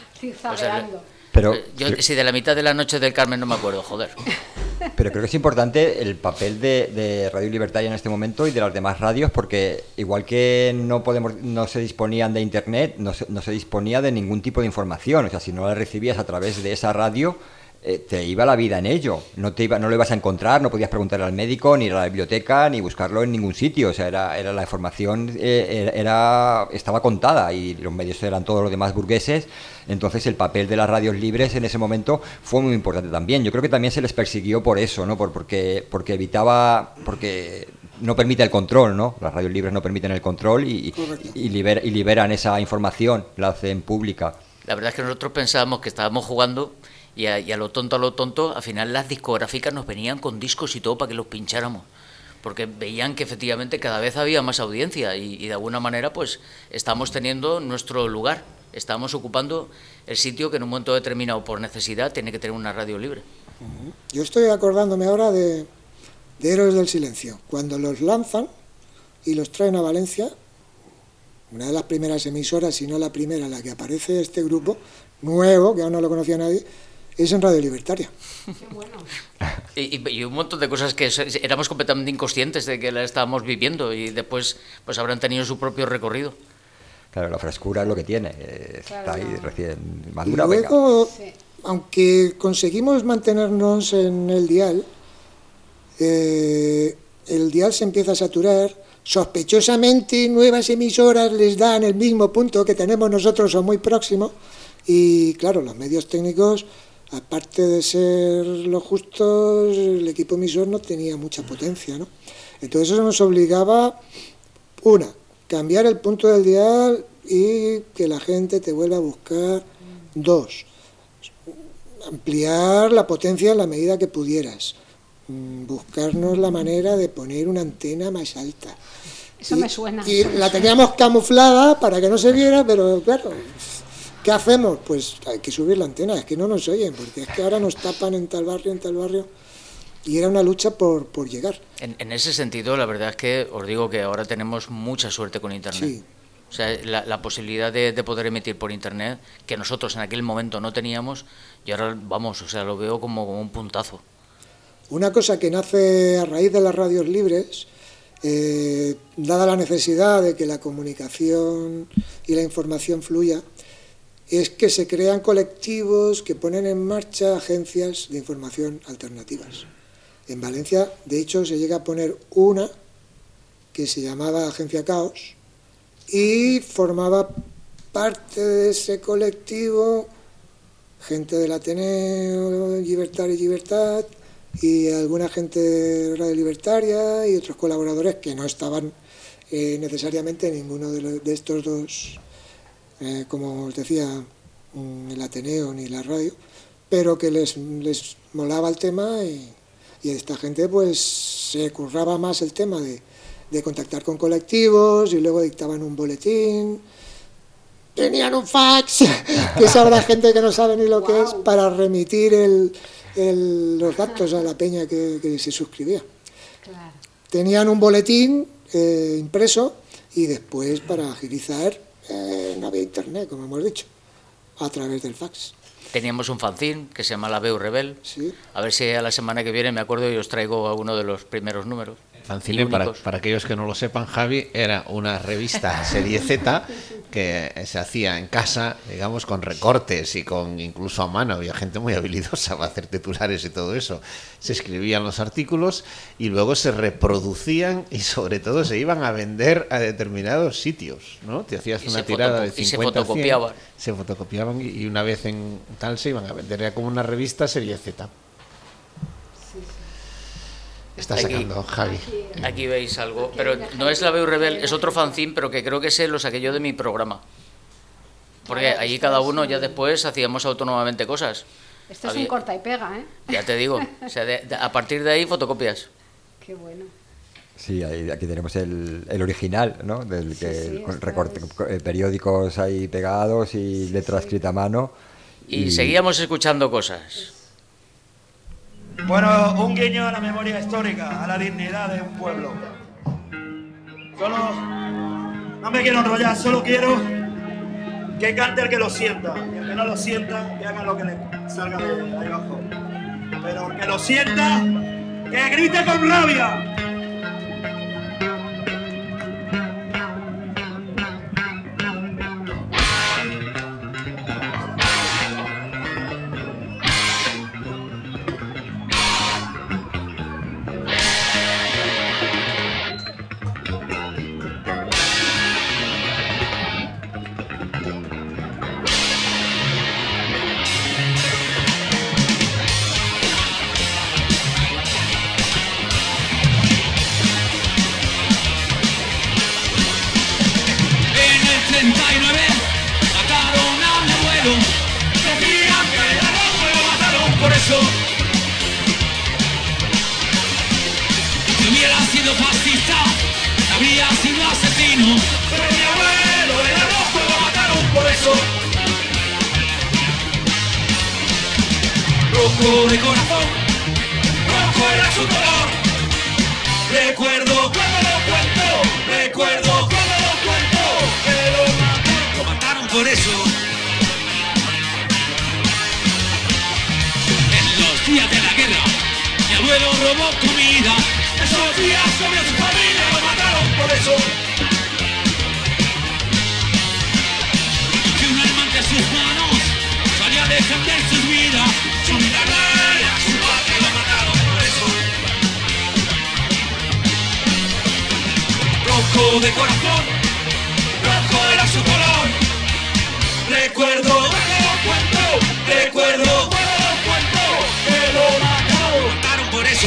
yo si de la mitad de la noche del Carmen no me acuerdo, joder.
Pero creo que es importante el papel de Radio Libertaria en este momento y de las demás radios, porque igual que no se disponían de internet, no se disponía de ningún tipo de información. O sea, si no la recibías a través de esa radio, te iba la vida en ello. No lo ibas a encontrar, no podías preguntarle al médico, ni ir a la biblioteca, ni buscarlo en ningún sitio. O sea, era la información estaba contada y los medios eran todos los demás burgueses. Entonces el papel de las radios libres en ese momento fue muy importante también. Yo creo que también se les persiguió por eso, ¿no? Porque no permite el control, ¿no? Las radios libres no permiten el control y liberan esa información, la hacen pública.
La verdad es que nosotros pensábamos que estábamos jugando y a lo tonto, al final las discográficas nos venían con discos y todo para que los pincháramos, porque veían que efectivamente cada vez había más audiencia y de alguna manera pues estamos teniendo nuestro lugar, estamos ocupando el sitio que en un momento determinado por necesidad tiene que tener una radio libre.
Yo estoy acordándome ahora de Héroes del Silencio, cuando los lanzan y los traen a Valencia, una de las primeras emisoras, si no la primera, en la que aparece este grupo nuevo, que aún no lo conocía nadie, es en Radio Libertaria.
Qué bueno.
Y un montón de cosas que éramos completamente inconscientes de que la estábamos viviendo y después pues habrán tenido su propio recorrido.
Claro, la frescura es lo que tiene, está ahí recién madura.
Y luego, aunque conseguimos mantenernos en el dial se empieza a saturar. Sospechosamente nuevas emisoras les dan el mismo punto que tenemos nosotros o muy próximo, y claro, los medios técnicos, aparte de ser los justos, el equipo emisor no tenía mucha potencia, ¿no? Entonces eso nos obligaba, cambiar el punto del dial y que la gente te vuelva a buscar. 2, ampliar la potencia en la medida que pudieras, buscarnos la manera de poner una antena más alta.
Eso me suena.
Y la teníamos camuflada para que no se viera, pero claro, ¿qué hacemos? Pues hay que subir la antena, es que no nos oyen, porque es que ahora nos tapan en tal barrio, y era una lucha por llegar.
En ese sentido, la verdad es que os digo que ahora tenemos mucha suerte con Internet.
Sí.
O sea, la posibilidad de poder emitir por Internet, que nosotros en aquel momento no teníamos, y ahora, lo veo como un puntazo.
Una cosa que nace a raíz de las radios libres, dada la necesidad de que la comunicación y la información fluya, es que se crean colectivos que ponen en marcha agencias de información alternativas. En Valencia, de hecho, se llega a poner una que se llamaba Agencia Caos y formaba parte de ese colectivo gente del Ateneo, Libertad y Libertad, y alguna gente de Radio Libertaria y otros colaboradores que no estaban necesariamente en ninguno de estos dos, como os decía, el Ateneo ni la radio, pero que les molaba el tema y esta gente pues se curraba más el tema de contactar con colectivos y luego dictaban un boletín, tenían un fax, que sabrá gente que no sabe ni lo que es, para remitir los datos a la peña que se suscribía.
Claro.
Tenían un boletín impreso y después para agilizar no había internet, como hemos dicho, a través del fax.
Teníamos un fanzine que se llama La Veu Rebel.
Sí.
A ver si a la semana que viene me acuerdo y os traigo alguno de los primeros números.
Fanzine, para aquellos que no lo sepan, Javi, era una revista serie Z que se hacía en casa, digamos, con recortes y con incluso a mano. Había gente muy habilidosa para hacer titulares y todo eso. Se escribían los artículos y luego se reproducían y sobre todo se iban a vender a determinados sitios, ¿no? Te hacías una tirada de 50
y se fotocopiaban.
100, se fotocopiaban y una vez en tal se iban a vender. Era como una revista serie Z. Está sacando Javi.
Aquí veis algo, pero no es La Veu Rebel, es otro fanzine, pero que creo que se lo saqué yo de mi programa. Porque allí cada uno ya después hacíamos autónomamente cosas.
Esto es un corta y pega, ¿eh?
Ya te digo, o sea, a partir de ahí fotocopias.
Qué bueno.
Sí, aquí tenemos el original, ¿no? Del que
sí,
recorte, periódicos ahí pegados y letra escrita a mano.
Y seguíamos escuchando cosas.
Bueno, un guiño a la memoria histórica, a la dignidad de un pueblo. No me quiero enrollar, solo quiero que cante el que lo sienta. Y el que no lo sienta, que haga lo que le salga de ahí abajo. Pero el que lo sienta, que grite con rabia.
Rojo de corazón, rojo era su color. Recuerdo cuando lo cuento, que lo mataron por eso. En los días de la guerra, mi abuelo robó comida. Esos días sobre su familia lo mataron por eso. Que un arma entre sus manos salía a defender sus vidas. Su vida era su patria, lo mataron por eso. Rojo de corazón, rojo era su color. Recuerdo cuando lo cuento, que lo mataron por eso.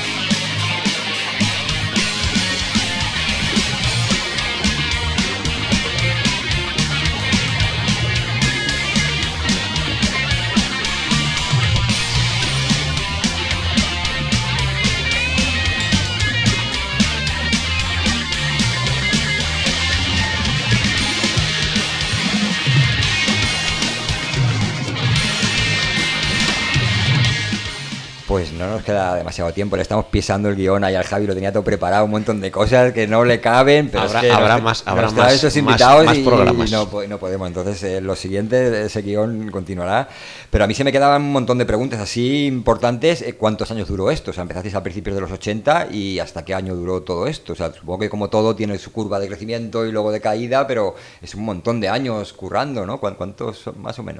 Pues no nos queda demasiado tiempo, le estamos pisando el guión ahí al Javi, lo tenía todo preparado, un montón de cosas que no le caben, pero
habrá más programas.
Y no podemos, entonces lo siguiente, ese guión continuará, pero a mí se me quedaban un montón de preguntas así importantes. ¿Cuántos años duró esto? O sea, empezasteis a principios de los 80 y ¿hasta qué año duró todo esto? O sea, supongo que como todo tiene su curva de crecimiento y luego de caída, pero es un montón de años currando, ¿no? ¿Cuántos son más o menos?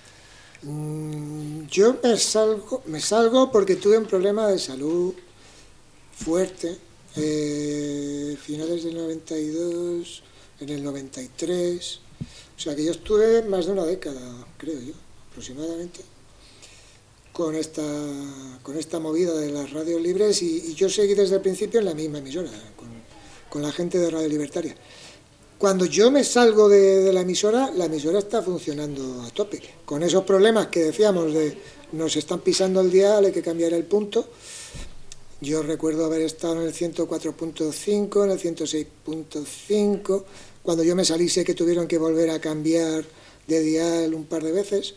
Yo me salgo porque tuve un problema de salud fuerte, finales del 92, en el 93, o sea que yo estuve más de una década, creo yo, aproximadamente, con esta movida de las radios libres y yo seguí desde el principio en la misma emisora, con la gente de Radio Libertaria. Cuando yo me salgo de la emisora está funcionando a tope. Con esos problemas que decíamos de nos están pisando el dial, hay que cambiar el punto. Yo recuerdo haber estado en el 104.5, en el 106.5. Cuando yo me salí sé que tuvieron que volver a cambiar de dial un par de veces.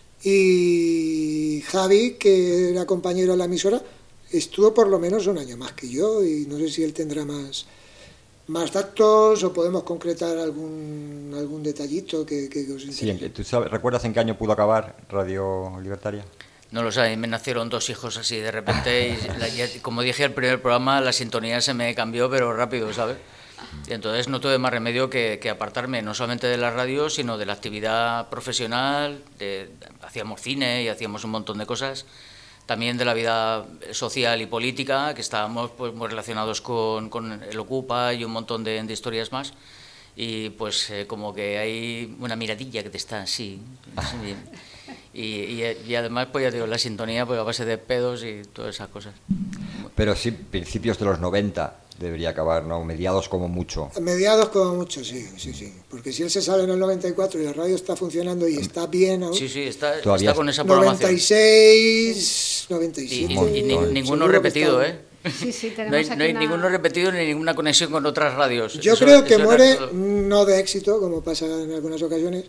Y Javi, que era compañero de la emisora, estuvo por lo menos un año más que yo y no sé si él tendrá más datos o podemos concretar algún detallito que os interese.
Sí, ¿tú recuerdas en qué año pudo acabar Radio Libertaria?
No lo sé, me nacieron 2 hijos así de repente y como dije al primer programa, la sintonía se me cambió pero rápido, ¿sabes? Y entonces no tuve más remedio que apartarme no solamente de la radio, sino de la actividad profesional, hacíamos cine y hacíamos un montón de cosas, también de la vida social y política, que estábamos pues muy relacionados con el Ocupa y un montón de historias más, y pues como que hay una miradilla que te está así, y además pues ya digo, la sintonía pues a base de pedos y todas esas cosas.
Pero sí, principios de los 90 debería acabar, ¿no? Mediados como mucho.
Mediados como mucho, sí. Porque si él se sale en el 94 y la radio está funcionando y está bien aún...
Sí, está con esa programación.
96, 97...
Y ninguno repetido, ¿eh?
Sí,
no hay ninguno repetido ni ninguna conexión con otras radios.
Yo creo que muere, no de éxito, como pasa en algunas ocasiones,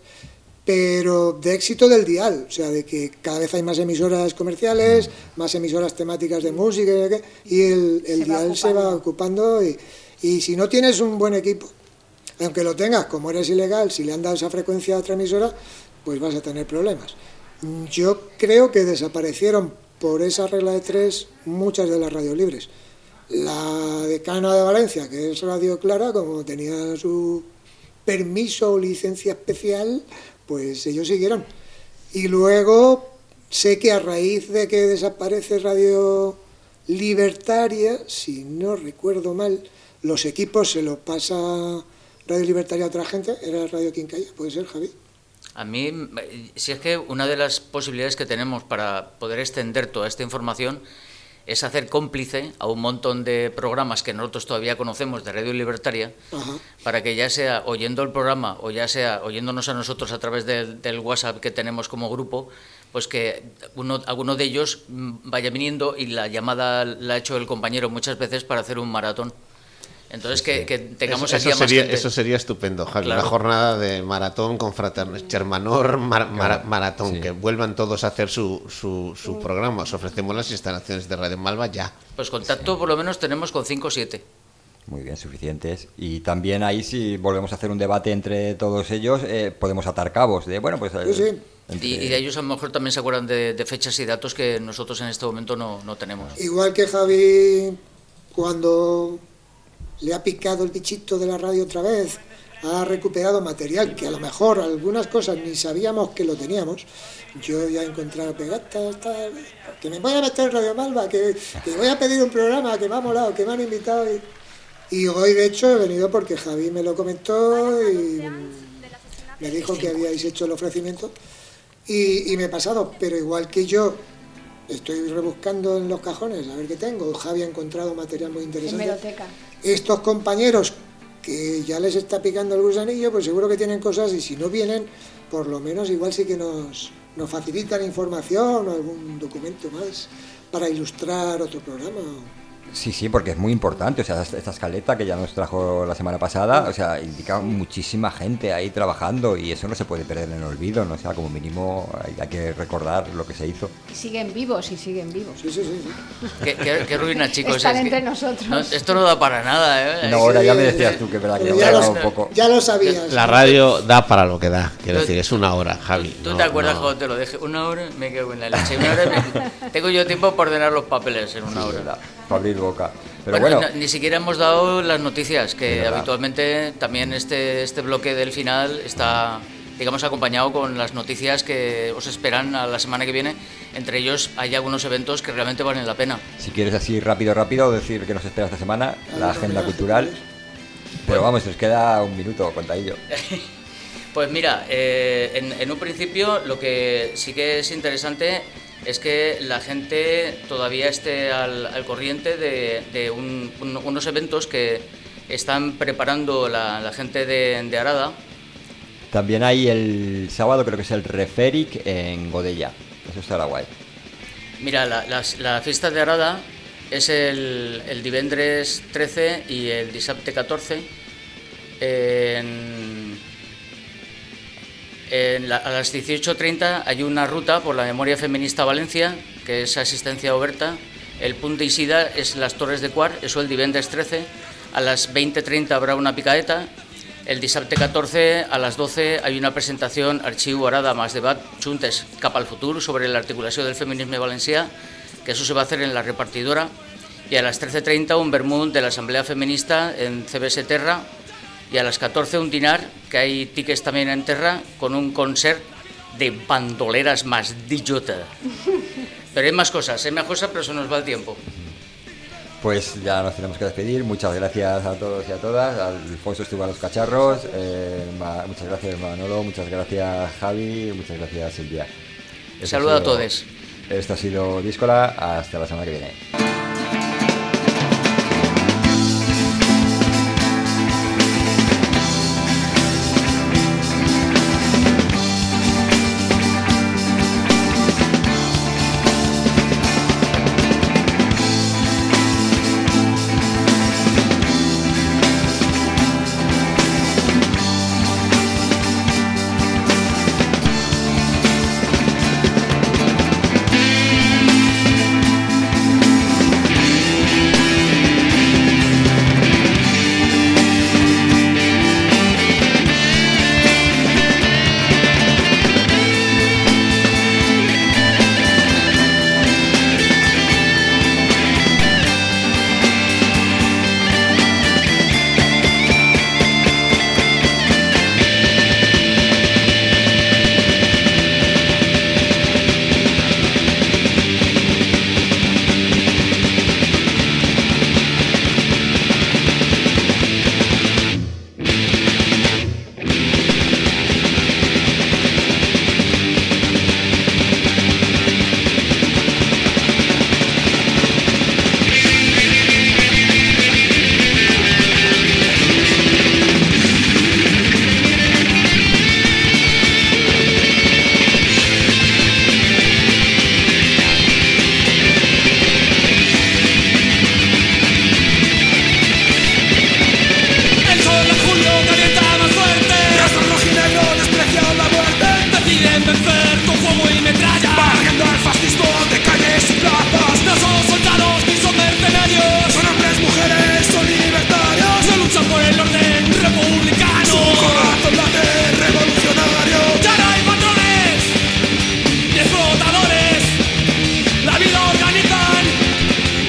pero de éxito del dial, o sea, de que cada vez hay más emisoras comerciales, más emisoras temáticas de música, y el dial se va ocupando, y si no tienes un buen equipo, aunque lo tengas, como eres ilegal, si le han dado esa frecuencia a otra emisora, pues vas a tener problemas. Yo creo que desaparecieron por esa regla de 3 muchas de las radios libres. La decana de Valencia, que es Radio Clara, como tenía su permiso o licencia especial, pues ellos siguieron. Y luego sé que a raíz de que desaparece Radio Libertaria, si no recuerdo mal, los equipos se los pasa Radio Libertaria a otra gente, era Radio Quincalla, ¿puede ser, Javi?
A mí, si es que una de las posibilidades que tenemos para poder extender toda esta información es hacer cómplice a un montón de programas que nosotros todavía conocemos de Radio Libertaria, para que ya sea oyendo el programa o ya sea oyéndonos a nosotros a través del WhatsApp que tenemos como grupo, pues que alguno de ellos vaya viniendo y la llamada la ha hecho el compañero muchas veces para hacer un maratón. Entonces que tengamos aquí a más gente.
Eso sería estupendo, Javi,
claro.
Una jornada de maratón con Germanor maratón, sí. Que vuelvan todos a hacer su programa. Os ofrecemos las instalaciones de Radio Malva ya.
Pues contacto por lo menos tenemos con 5 o 7.
Muy bien, suficientes. Y también ahí, si volvemos a hacer un debate entre todos ellos, podemos atar cabos de, bueno, pues...
Sí.
Y ellos a lo mejor también se acuerdan de fechas y datos que nosotros en este momento no tenemos.
Igual que Javi, cuando le ha picado el bichito de la radio otra vez, ha recuperado material que a lo mejor algunas cosas ni sabíamos que lo teníamos. Yo ya he encontrado pegatas, que me voy a meter en Radio Malva, que voy a pedir un programa, que me ha molado, que me han invitado. Y hoy, de hecho, he venido porque Javi me lo comentó y me dijo que habíais hecho el ofrecimiento. Y me he pasado, pero igual que yo estoy rebuscando en los cajones a ver qué tengo, Javi ha encontrado material muy interesante.
Hemeroteca.
Estos compañeros que ya les está picando el gusanillo, pues seguro que tienen cosas, y si no vienen, por lo menos igual sí que nos facilitan información o algún documento más para ilustrar otro programa.
Sí, porque es muy importante, o sea, esta escaleta que ya nos trajo la semana pasada, o sea, indica muchísima gente ahí trabajando y eso no se puede perder en el olvido, ¿no? O sea, como mínimo hay que recordar lo que se hizo.
Y siguen vivos.
Sí.
Qué ruina, chicos.
Están entre nosotros.
No, esto no da para nada, ¿eh?
No, ahora ya me decías tú que verdad que
ya
un poco.
Ya lo sabías.
La radio da para lo que da, quiero decir, es una hora, Javi.
¿Tú te acuerdas cuando te lo dije? Una hora, me quedo en la leche. Tengo yo tiempo para ordenar los papeles en una hora.
Para abrir boca. Pero bueno,
ni siquiera hemos dado las noticias, que habitualmente también este bloque del final está, digamos, acompañado con las noticias que os esperan a la semana que viene. Entre ellos hay algunos eventos que realmente valen la pena.
Si quieres así rápido decir que nos espera esta semana, la agenda cultural. Pero vamos, nos queda un minuto, contadillo.
Pues mira, en un principio lo que sí que es interesante es que la gente todavía esté al corriente de unos eventos que están preparando la gente de Arada.
También hay el sábado, creo que es el Referic en Godella. Eso estará guay.
Mira, la fiesta de Arada es el divendres 13 y el dissabte 14 a las 18:30 hay una ruta por la Memòria Feminista Valencia, que es asistencia oberta. El punt d'eixida es las Torres de Quart, eso el divendres 13. A las 20:30 habrá una picaeta. El dissabte 14 a las 12 hay una presentación Arxiu Arada más debat juntes cap al futur sobre la articulació del feminisme valencià, que eso se va a hacer en la repartidora. Y a las 13:30 un vermut de la Asamblea Feminista en CBS Terra. Y a las 14 un dinar, que hay tickets también en Terra, con un concert de bandoleras más dijota. Pero hay más cosas, pero se nos va el tiempo.
Pues ya nos tenemos que despedir. Muchas gracias a todos y a todas. Alfonso estuvo a los cacharros. Muchas gracias Manolo, muchas gracias Javi, muchas gracias Silvia.
Saludos a todos.
Esto ha sido Díscola. Hasta la semana que viene.